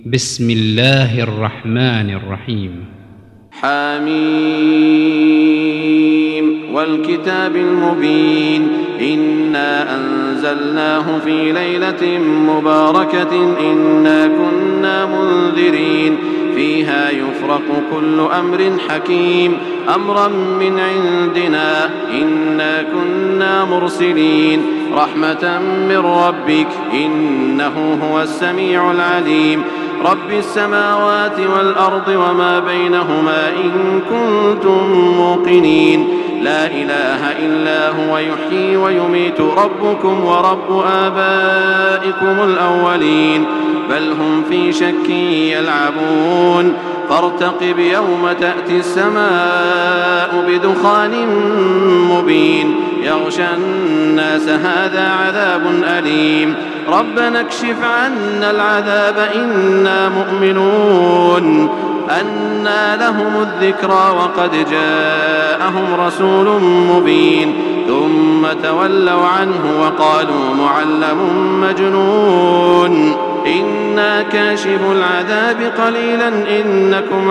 بسم الله الرحمن الرحيم. حميم والكتاب المبين إنا أنزلناه في ليلة مباركة إنا كنا منذرين فيها يفرق كل أمر حكيم أمرا من عندنا إنا كنا مرسلين رحمة من ربك إنه هو السميع العليم رب السماوات والأرض وما بينهما إن كنتم موقنين لا إله إلا هو يحيي ويميت ربكم ورب آبائكم الأولين بل هم في شك يلعبون فارتقب يوم تأتي السماء بدخان مبين يغشى الناس هذا عذاب أليم ربنا اكشف عنا العذاب إنا مؤمنون أنى لهم الذكرى وقد جاءهم رسول مبين ثم تولوا عنه وقالوا معلم مجنون إنا كاشف العذاب قليلا إنكم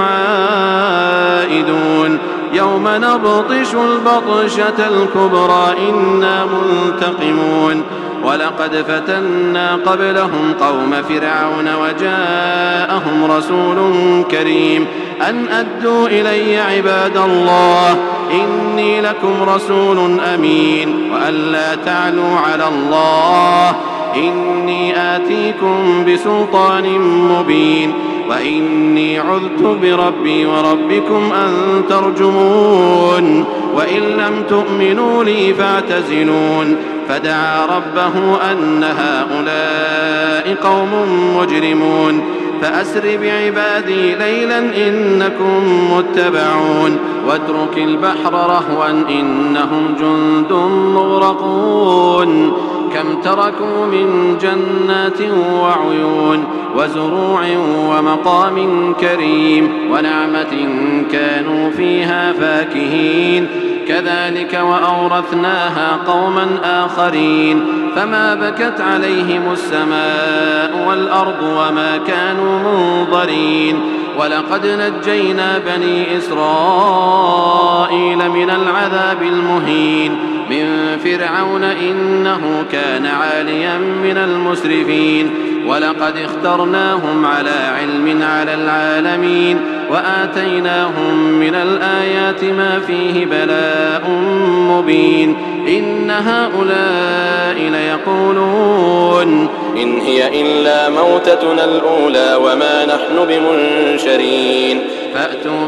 عائدون يوم نبطش البطشة الكبرى إنا منتقمون ولقد فتنا قبلهم قوم فرعون وجاءهم رسول كريم أن أدوا إلي عباد الله إني لكم رسول أمين وأن لا تعلوا على الله إني آتيكم بسلطان مبين وإني عذت بربي وربكم أن ترجمون وإن لم تؤمنوا لي فاعتزلون فدعا ربه أن هؤلاء قوم مجرمون فأسر بعبادي ليلا إنكم متبعون واترك البحر رهوا إنهم جند مغرقون كم تركوا من جنات وعيون وزروع ومقام كريم ونعمة كانوا فيها فاكهين كذلك وأورثناها قوما آخرين فما بكت عليهم السماء والأرض وما كانوا منظرين ولقد نجينا بني إسرائيل من العذاب المهين من فرعون إنه كان عاليا من المسرفين ولقد اخترناهم على علم على العالمين وآتيناهم من الآيات ما فيه بلاء مبين إن هؤلاء ليقولون إن هي إلا موتتنا الأولى وما نحن بمنشرين فأتوا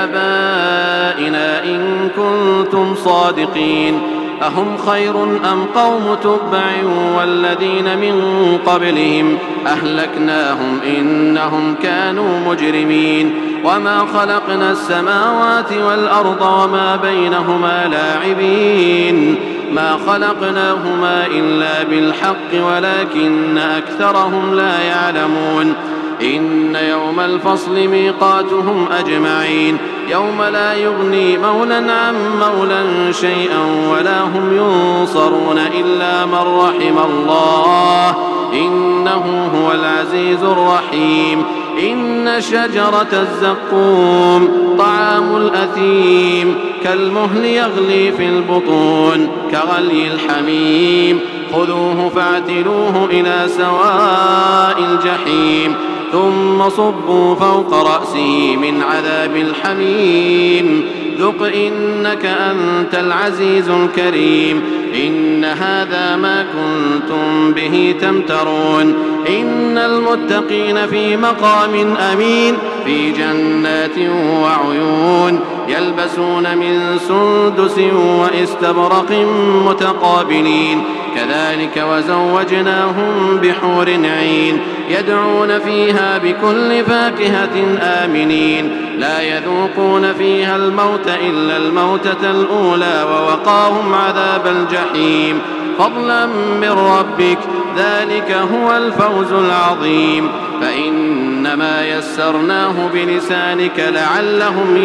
بآبائنا إن كنتم صادقين أهم خير أم قوم تبع والذين من قبلهم أهلكناهم إنهم كانوا مجرمين وما خلقنا السماوات والأرض وما بينهما لاعبين ما خلقناهما إلا بالحق ولكن أكثرهم لا يعلمون إن يوم الفصل ميقاتهم أجمعين يوم لا يغني مولا عن مولا شيئا ولا هم ينصرون إلا من رحم الله إنه هو العزيز الرحيم إن شجرة الزقوم طعام الأثيم كالمهل يغلي في البطون كغلي الحميم خذوه فاعتلوه إلى سواء الجحيم ثم صبوا فوق رأسه من عذاب الحميم ذق إنك أنت العزيز الكريم إن هذا ما كنتم به تمترون إن المتقين في مقام أمين في جنات وعيون يلبسون من سندس وإستبرق متقابلين كذلك وزوجناهم بحور عين يدعون فيها بكل فاكهة آمنين لا يذوقون فيها الموت إلا الموتة الأولى ووقاهم عذاب الجحيم فضلا من ربك ذلك هو الفوز العظيم فإنما يسرناه بلسانك لعلهم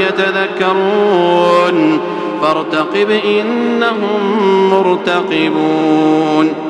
يتذكرون فارتقب إنهم مرتقبون.